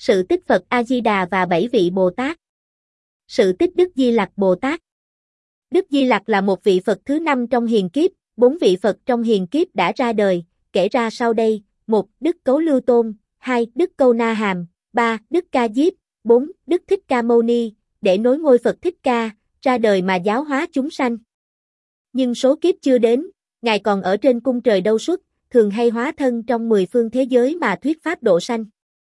Sự tích Phật A-di-đà và 7 vị Bồ Tát. Sự tích Đức Di Lặc Bồ Tát. Đức Di Lặc là một vị Phật thứ 5 trong hiền kiếp, 4 vị Phật trong hiền kiếp đã ra đời, kể ra sau đây: 1. Đức Cấu Lưu Tôn, 2. Đức Câu Na Hàm, 3. Đức Ca Diếp, 4. Đức Thích Ca Mâu Ni, để nối ngôi Phật Thích Ca, ra đời mà giáo hóa chúng sanh. Nhưng số kiếp chưa đến, Ngài còn ở trên cung trời đâu suốt, thường hay hóa thân trong 10 phương thế giới mà thuyết pháp độ sanh.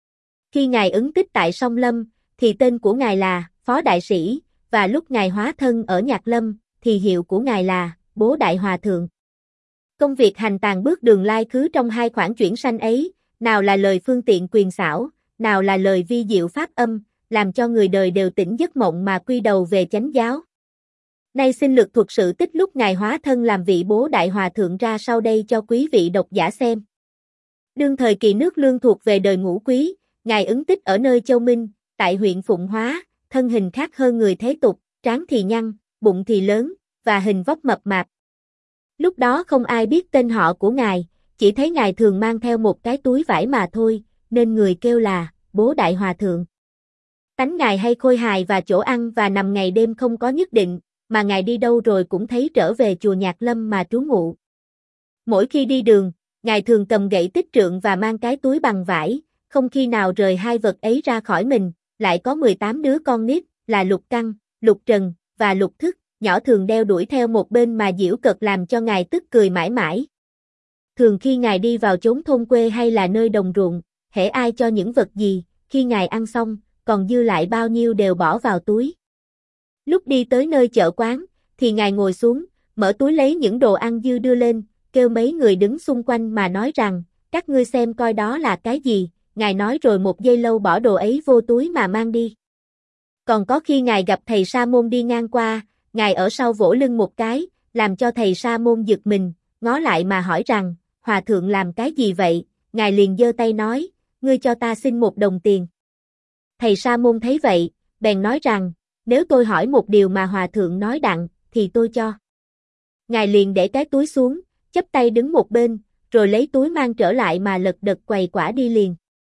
Khi Ngài ứng tích tại Song Lâm, thì tên của Ngài là Phó Đại Sĩ, và lúc Ngài hóa thân ở Nhạc Lâm, thì hiệu của Ngài là Bố Đại Hòa Thượng. Công việc hành tàng bước đường lai khứ trong hai khoảng chuyển sanh ấy, nào là lời phương tiện quyền xảo, nào là lời vi diệu pháp âm, làm cho người đời đều tỉnh giấc mộng mà quy đầu về chánh giáo. Nay xin lược thuật sự tích lúc Ngài hóa thân làm vị Bố Đại Hòa Thượng ra sau đây cho quý vị độc giả xem. Đương thời kỳ nước Lương thuộc về đời Ngũ Quý, Ngài ứng tích ở nơi Châu Minh, tại huyện Phụng Hóa, thân hình khác hơn người thế tục, trán thì nhăn, bụng thì lớn, và hình vóc mập mạp. Lúc đó không ai biết tên họ của Ngài, chỉ thấy Ngài thường mang theo một cái túi vải mà thôi, nên người kêu là Bố Đại Hòa Thượng. Tánh Ngài hay khôi hài và chỗ ăn và nằm ngày đêm không có nhất định, mà Ngài đi đâu rồi cũng thấy trở về chùa Nhạc Lâm mà trú ngụ. Mỗi khi đi đường, Ngài thường cầm gậy tích trượng và mang cái túi bằng vải, không khi nào rời hai vật ấy ra khỏi mình. Lại có 18 đứa con nít, là Lục Căng, Lục Trần, và Lục Thức, nhỏ thường đeo đuổi theo một bên mà giễu cợt làm cho Ngài tức cười mãi mãi. Thường khi Ngài đi vào chốn thôn quê hay là nơi đồng ruộng, hễ ai cho những vật gì, khi Ngài ăn xong, còn dư lại bao nhiêu đều bỏ vào túi. Lúc đi tới nơi chợ quán, thì Ngài ngồi xuống, mở túi lấy những đồ ăn dư đưa lên, kêu mấy người đứng xung quanh mà nói rằng, các ngươi xem coi đó là cái gì. Ngài nói rồi một giây lâu bỏ đồ ấy vô túi mà mang đi. Còn có khi Ngài gặp thầy Sa Môn đi ngang qua, Ngài ở sau vỗ lưng một cái, làm cho thầy Sa Môn giật mình, ngó lại mà hỏi rằng, Hòa Thượng làm cái gì vậy? Ngài liền giơ tay nói, ngươi cho ta xin 1 đồng tiền. Thầy Sa Môn thấy vậy, bèn nói rằng, nếu tôi hỏi một điều mà Hòa Thượng nói đặng, thì tôi cho. Ngài liền để cái túi xuống, chắp tay đứng một bên, rồi lấy túi mang trở lại mà lật đật quầy quả đi liền.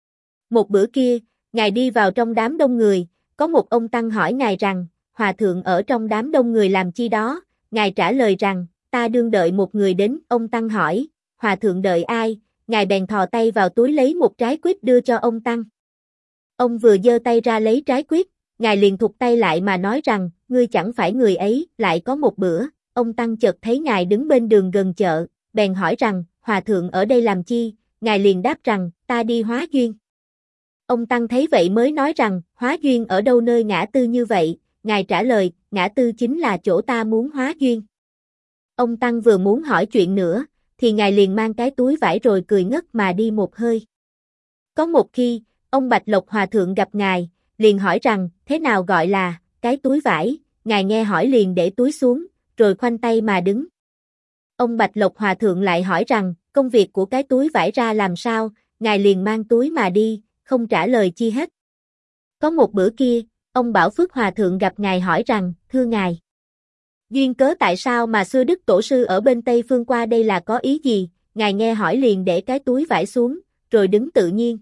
Một bữa kia, Ngài đi vào trong đám đông người, có một ông tăng hỏi Ngài rằng, Hòa Thượng ở trong đám đông người làm chi đó? Ngài trả lời rằng, ta đương đợi một người đến. Ông tăng hỏi, Hòa Thượng đợi ai? Ngài bèn thò tay vào túi lấy một trái quýt đưa cho ông tăng. Ông vừa giơ tay ra lấy trái quýt, Ngài liền thụt tay lại mà nói rằng, ngươi chẳng phải người ấy. Lại có một bữa, ông tăng chợt thấy Ngài đứng bên đường gần chợ, bèn hỏi rằng, Hòa Thượng ở đây làm chi? Ngài liền đáp rằng, ta đi hóa duyên. Ông tăng thấy vậy mới nói rằng, hóa duyên ở đâu nơi ngã tư như vậy? Ngài trả lời, ngã tư chính là chỗ ta muốn hóa duyên. Ông tăng vừa muốn hỏi chuyện nữa, thì Ngài liền mang cái túi vải rồi cười ngất mà đi một hơi. Có một khi, ông Bạch Lộc Hòa Thượng gặp Ngài, liền hỏi rằng, thế nào gọi là cái túi vải? Ngài nghe hỏi liền để túi xuống, rồi khoanh tay mà đứng. Ông Bạch Lộc Hòa Thượng lại hỏi rằng, công việc của cái túi vải ra làm sao? Ngài liền mang túi mà đi, không trả lời chi hết. Có một bữa kia, ông Bảo Phước Hòa Thượng gặp Ngài hỏi rằng, thưa Ngài, duyên cớ tại sao mà xưa Đức Tổ sư ở bên Tây Phương qua đây là có ý gì? Ngài nghe hỏi liền để cái túi vải xuống, rồi đứng tự nhiên.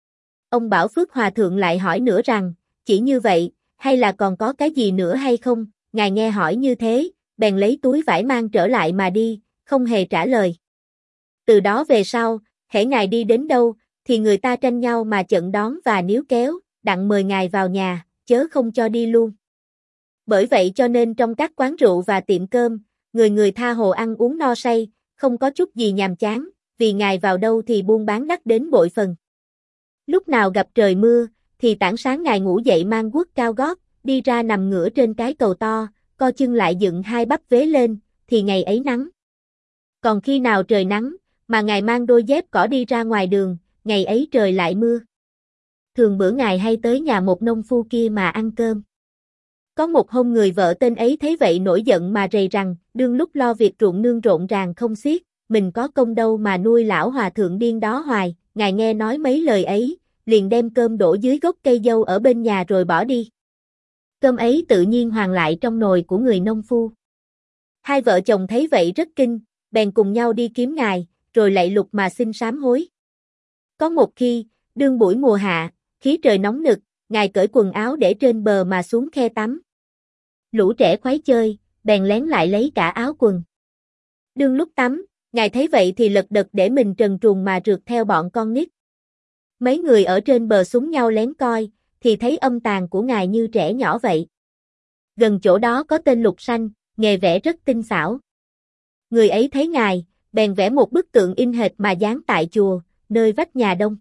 Ông Bảo Phước Hòa Thượng lại hỏi nữa rằng, chỉ như vậy, hay là còn có cái gì nữa hay không? Ngài nghe hỏi như thế, bèn lấy túi vải mang trở lại mà đi, không hề trả lời. Từ đó về sau, hễ Ngài đi đến đâu, thì người ta tranh nhau mà chận đón và níu kéo, đặng mời Ngài vào nhà, chớ không cho đi luôn. Bởi vậy cho nên trong các quán rượu và tiệm cơm, người người tha hồ ăn uống no say, không có chút gì nhàm chán, vì Ngài vào đâu thì buôn bán đắt đến bội phần. Lúc nào gặp trời mưa, thì tảng sáng Ngài ngủ dậy mang guốc cao gót, đi ra nằm ngửa trên cái cầu to, co chân lại dựng hai bắp vế lên, thì ngày ấy nắng. Còn khi nào trời nắng, mà Ngài mang đôi dép cỏ đi ra ngoài đường, ngày ấy trời lại mưa. Thường bữa Ngài hay tới nhà một nông phu kia mà ăn cơm. Có một hôm người vợ tên ấy thấy vậy nổi giận mà rầy rằng, đương lúc lo việc ruộng nương rộn ràng không xiết, mình có công đâu mà nuôi lão Hòa Thượng điên đó hoài. Ngài nghe nói mấy lời ấy, liền đem cơm đổ dưới gốc cây dâu ở bên nhà rồi bỏ đi. Cơm ấy tự nhiên hoàn lại trong nồi của người nông phu. Hai vợ chồng thấy vậy rất kinh, bèn cùng nhau đi kiếm Ngài, rồi lạy lục mà xin sám hối. Có một khi, đương buổi mùa hạ, khí trời nóng nực, ngài cởi quần áo để trên bờ mà xuống khe tắm. Lũ trẻ khoái chơi, bèn lén lại lấy cả áo quần. Đương lúc tắm, ngài thấy vậy thì lật đật để mình trần truồng mà rượt theo bọn con nít. Mấy người ở trên bờ súng nhau lén coi, thì thấy âm tàn của ngài như trẻ nhỏ vậy. Gần chỗ đó có tên Lục Sanh, nghề vẽ rất tinh xảo. Người ấy thấy ngài, bèn vẽ một bức tượng in hệt mà dán tại chùa, nơi vách nhà Đông.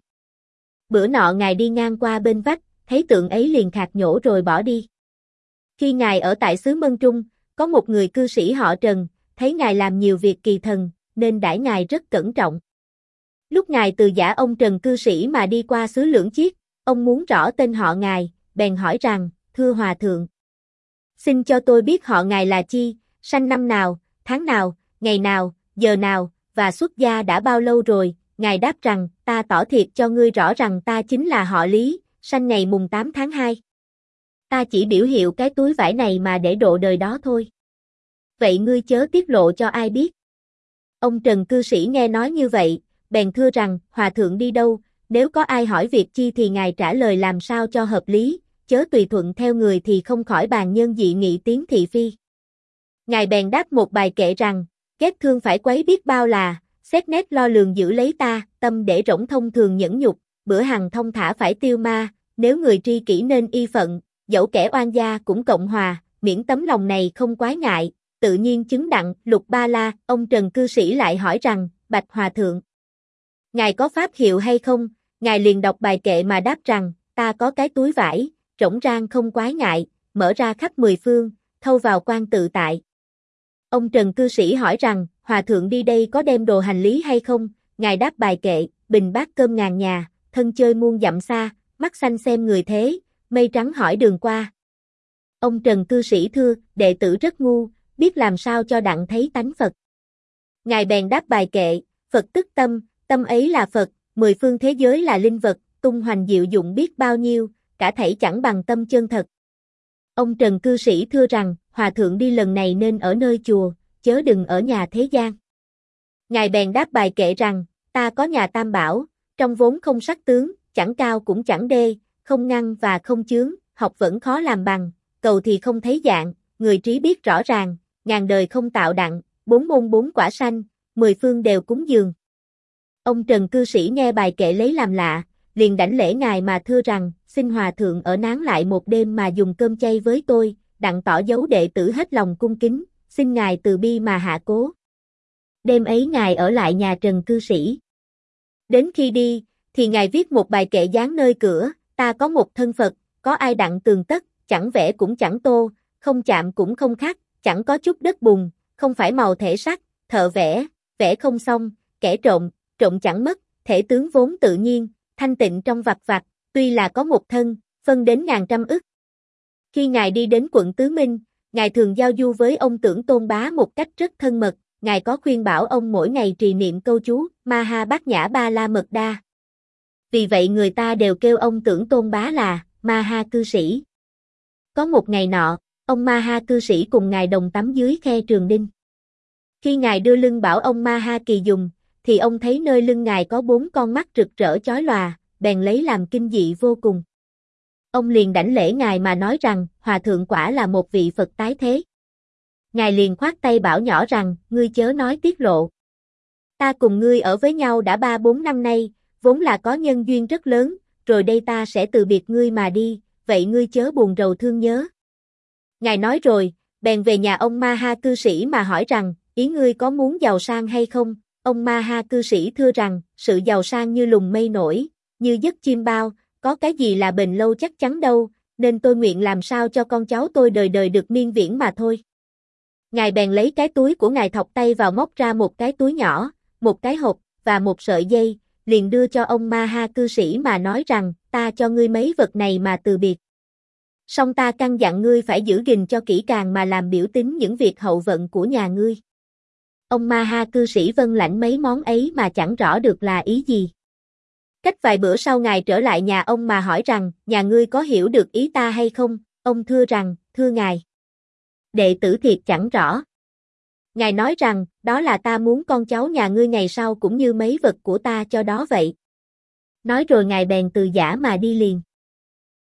Bữa nọ ngài đi ngang qua bên vách, thấy tượng ấy liền khạc nhổ rồi bỏ đi. Khi ngài ở tại xứ Mân Trung, có một người cư sĩ họ Trần, thấy ngài làm nhiều việc kỳ thần, nên đãi ngài rất cẩn trọng. Lúc ngài từ giả ông Trần cư sĩ mà đi qua xứ Lưỡng Chiết, ông muốn rõ tên họ ngài, bèn hỏi rằng, thưa hòa thượng, xin cho tôi biết họ ngài là chi, sanh năm nào, tháng nào, ngày nào, giờ nào, và xuất gia đã bao lâu rồi. Ngài đáp rằng, ta tỏ thiệt cho ngươi rõ rằng ta chính là họ Lý, sanh ngày mùng 8 tháng 2. Ta chỉ biểu hiệu cái túi vải này mà để độ đời đó thôi. Vậy ngươi chớ tiết lộ cho ai biết. Ông Trần cư sĩ nghe nói như vậy, bèn thưa rằng, hòa thượng đi đâu, nếu có ai hỏi việc chi thì ngài trả lời làm sao cho hợp lý, chớ tùy thuận theo người thì không khỏi bàn nhân dị nghị tiếng thị phi. Ngài bèn đáp một bài kệ rằng, ghét thương phải quấy biết bao là, xét nét lo lường giữ lấy ta, tâm để rỗng thông thường nhẫn nhục, bữa hằng thông thả phải tiêu ma, nếu người tri kỷ nên y phận, dẫu kẻ oan gia cũng cộng hòa, miễn tấm lòng này không quái ngại, tự nhiên chứng đặng. Lục Ba La. Ông Trần cư sĩ lại hỏi rằng, bạch hòa thượng, ngài có pháp hiệu hay không? Ngài liền đọc bài kệ mà đáp rằng, ta có cái túi vải, rỗng rang không quái ngại, mở ra khắp 10 phương, thâu vào quan tự tại. Ông Trần cư sĩ hỏi rằng, hòa thượng đi đây có đem đồ hành lý hay không? Ngài đáp bài kệ, bình bát cơm ngàn nhà, thân chơi muôn dặm xa, mắt xanh xem người thế, mây trắng hỏi đường qua. Ông Trần cư sĩ thưa, đệ tử rất ngu, biết làm sao cho đặng thấy tánh Phật. Ngài bèn đáp bài kệ, Phật tức tâm, tâm ấy là Phật, 10 phương thế giới là linh vật, tung hoành diệu dụng biết bao nhiêu, cả thảy chẳng bằng tâm chân thật. Ông Trần cư sĩ thưa rằng, hòa thượng đi lần này nên ở nơi chùa, chớ đừng ở nhà thế gian. Ngài bèn đáp bài kệ rằng, ta có nhà Tam Bảo, trong vốn không sắc tướng, chẳng cao cũng chẳng đê, không ngăn và không chướng, học vẫn khó làm bằng, cầu thì không thấy dạng, người trí biết rõ ràng, ngàn đời không tạo đặng, 4 môn 4 quả sanh, 10 phương đều cúng dường. Ông Trần cư sĩ nghe bài kệ lấy làm lạ, liền đảnh lễ ngài mà thưa rằng, xin hòa thượng ở nán lại một đêm mà dùng cơm chay với tôi, đặng tỏ dấu đệ tử hết lòng cung kính, xin ngài từ bi mà hạ cố. Đêm ấy ngài ở lại nhà Trần cư sĩ. Đến khi đi, thì ngài viết một bài kệ dán nơi cửa, ta có một thân Phật, có ai đặng tường tất, chẳng vẽ cũng chẳng tô, không chạm cũng không khắc, chẳng có chút đất bùn, không phải màu thể sắc, thợ vẽ, vẽ không xong, kẻ trộm, trộm chẳng mất, thể tướng vốn tự nhiên, thanh tịnh trong vặt vặt, tuy là có một thân, phân đến ngàn trăm ức. Khi ngài đi đến quận Tứ Minh, ngài thường giao du với ông Tưởng Tôn Bá một cách rất thân mật, ngài có khuyên bảo ông mỗi ngày trì niệm câu chú Maha Bát Nhã Ba La Mật Đa. Vì vậy người ta đều kêu ông Tưởng Tôn Bá là Maha cư sĩ. Có một ngày nọ, ông Maha cư sĩ cùng ngài đồng tắm dưới khe Trường Đinh. Khi ngài đưa lưng bảo ông Maha Kỳ dùng, thì ông thấy nơi lưng ngài có 4 con mắt rực rỡ chói lòa, bèn lấy làm kinh dị vô cùng. Ông liền đảnh lễ ngài mà nói rằng, hòa thượng quả là một vị Phật tái thế. Ngài liền khoát tay bảo nhỏ rằng, ngươi chớ nói tiết lộ. Ta cùng ngươi ở với nhau đã 3-4 năm nay, vốn là có nhân duyên rất lớn, rồi đây ta sẽ từ biệt ngươi mà đi, vậy ngươi chớ buồn rầu thương nhớ. Ngài nói rồi, bèn về nhà ông Maha cư sĩ mà hỏi rằng, ý ngươi có muốn giàu sang hay không? Ông Maha cư sĩ thưa rằng, sự giàu sang như lùng mây nổi, như giấc chim bao, có cái gì là bền lâu chắc chắn đâu, nên tôi nguyện làm sao cho con cháu tôi đời đời được miên viễn mà thôi. Ngài bèn lấy cái túi của ngài thọc tay vào móc ra một cái túi nhỏ, một cái hộp, và một sợi dây, liền đưa cho ông Maha cư sĩ mà nói rằng, ta cho ngươi mấy vật này mà từ biệt. Song ta căn dặn ngươi phải giữ gìn cho kỹ càng mà làm biểu tín những việc hậu vận của nhà ngươi. Ông Maha cư sĩ vâng lãnh mấy món ấy mà chẳng rõ được là ý gì. Cách vài bữa sau ngài trở lại nhà ông mà hỏi rằng, nhà ngươi có hiểu được ý ta hay không? Ông thưa rằng, thưa ngài, đệ tử thiệt chẳng rõ. Ngài nói rằng, đó là ta muốn con cháu nhà ngươi ngày sau cũng như mấy vật của ta cho đó vậy. Nói rồi ngài bèn từ giã mà đi liền.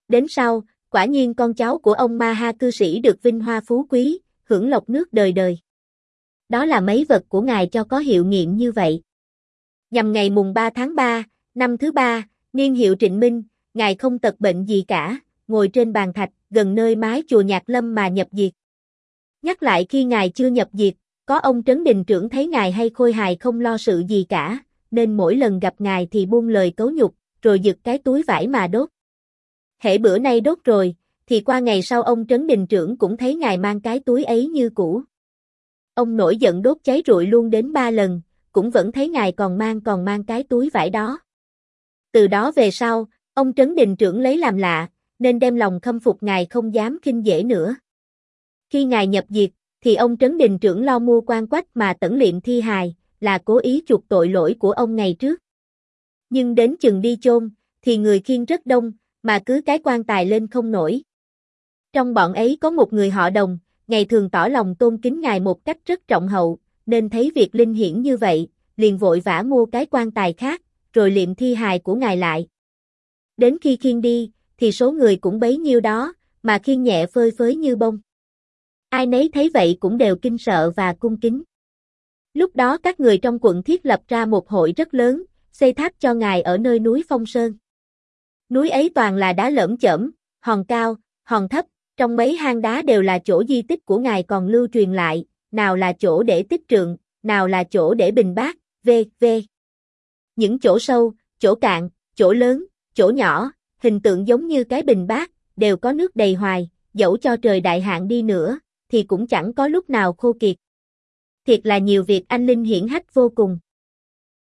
Đến sau, quả nhiên con cháu của ông Ma Ha cư sĩ được vinh hoa phú quý, hưởng lộc nước đời đời. Đó là mấy vật của ngài cho có hiệu nghiệm như vậy. Nhằm ngày mùng 3 tháng 3, năm thứ 3, niên hiệu Trịnh Minh, ngài không tật bệnh gì cả, ngồi trên bàn thạch, gần nơi mái chùa Nhạc Lâm mà nhập diệt. Nhắc lại khi ngài chưa nhập diệt, có ông Trấn Đình Trưởng thấy ngài hay khôi hài không lo sự gì cả, nên mỗi lần gặp ngài thì buông lời cấu nhục, rồi giật cái túi vải mà đốt. Hễ bữa nay đốt rồi, thì qua ngày sau ông Trấn Đình Trưởng cũng thấy ngài mang cái túi ấy như cũ. Ông nổi giận đốt cháy rụi luôn đến 3 lần, cũng vẫn thấy ngài còn mang cái túi vải đó. Từ đó về sau, ông Trấn Đình Trưởng lấy làm lạ, nên đem lòng khâm phục ngài không dám khinh dễ nữa. Khi ngài nhập diệt, thì ông Trấn Đình Trưởng lo mua quan quách mà tẩn liệm thi hài, là cố ý chuộc tội lỗi của ông ngày trước. Nhưng đến chừng đi chôn, thì người khiêng rất đông, mà cứ cái quan tài lên không nổi. Trong bọn ấy có một người họ Đồng, ngày thường tỏ lòng tôn kính ngài một cách rất trọng hậu, nên thấy việc linh hiển như vậy, liền vội vã mua cái quan tài khác, rồi liệm thi hài của ngài lại. Đến khi khiêng đi, thì số người cũng bấy nhiêu đó, mà khiêng nhẹ phơi phới như bông. Ai nấy thấy vậy cũng đều kinh sợ và cung kính. Lúc đó các người trong quận thiết lập ra một hội rất lớn, xây tháp cho ngài ở nơi núi Phong Sơn. Núi ấy toàn là đá lởm chởm, hòn cao, hòn thấp, trong mấy hang đá đều là chỗ di tích của ngài còn lưu truyền lại, nào là chỗ để tích trượng, nào là chỗ để bình bát, v.v. Những chỗ sâu, chỗ cạn, chỗ lớn, chỗ nhỏ, hình tượng giống như cái bình bát, đều có nước đầy hoài, dẫu cho trời đại hạn đi nữa, thì cũng chẳng có lúc nào khô kiệt. Thiệt là nhiều việc anh linh hiển hách vô cùng.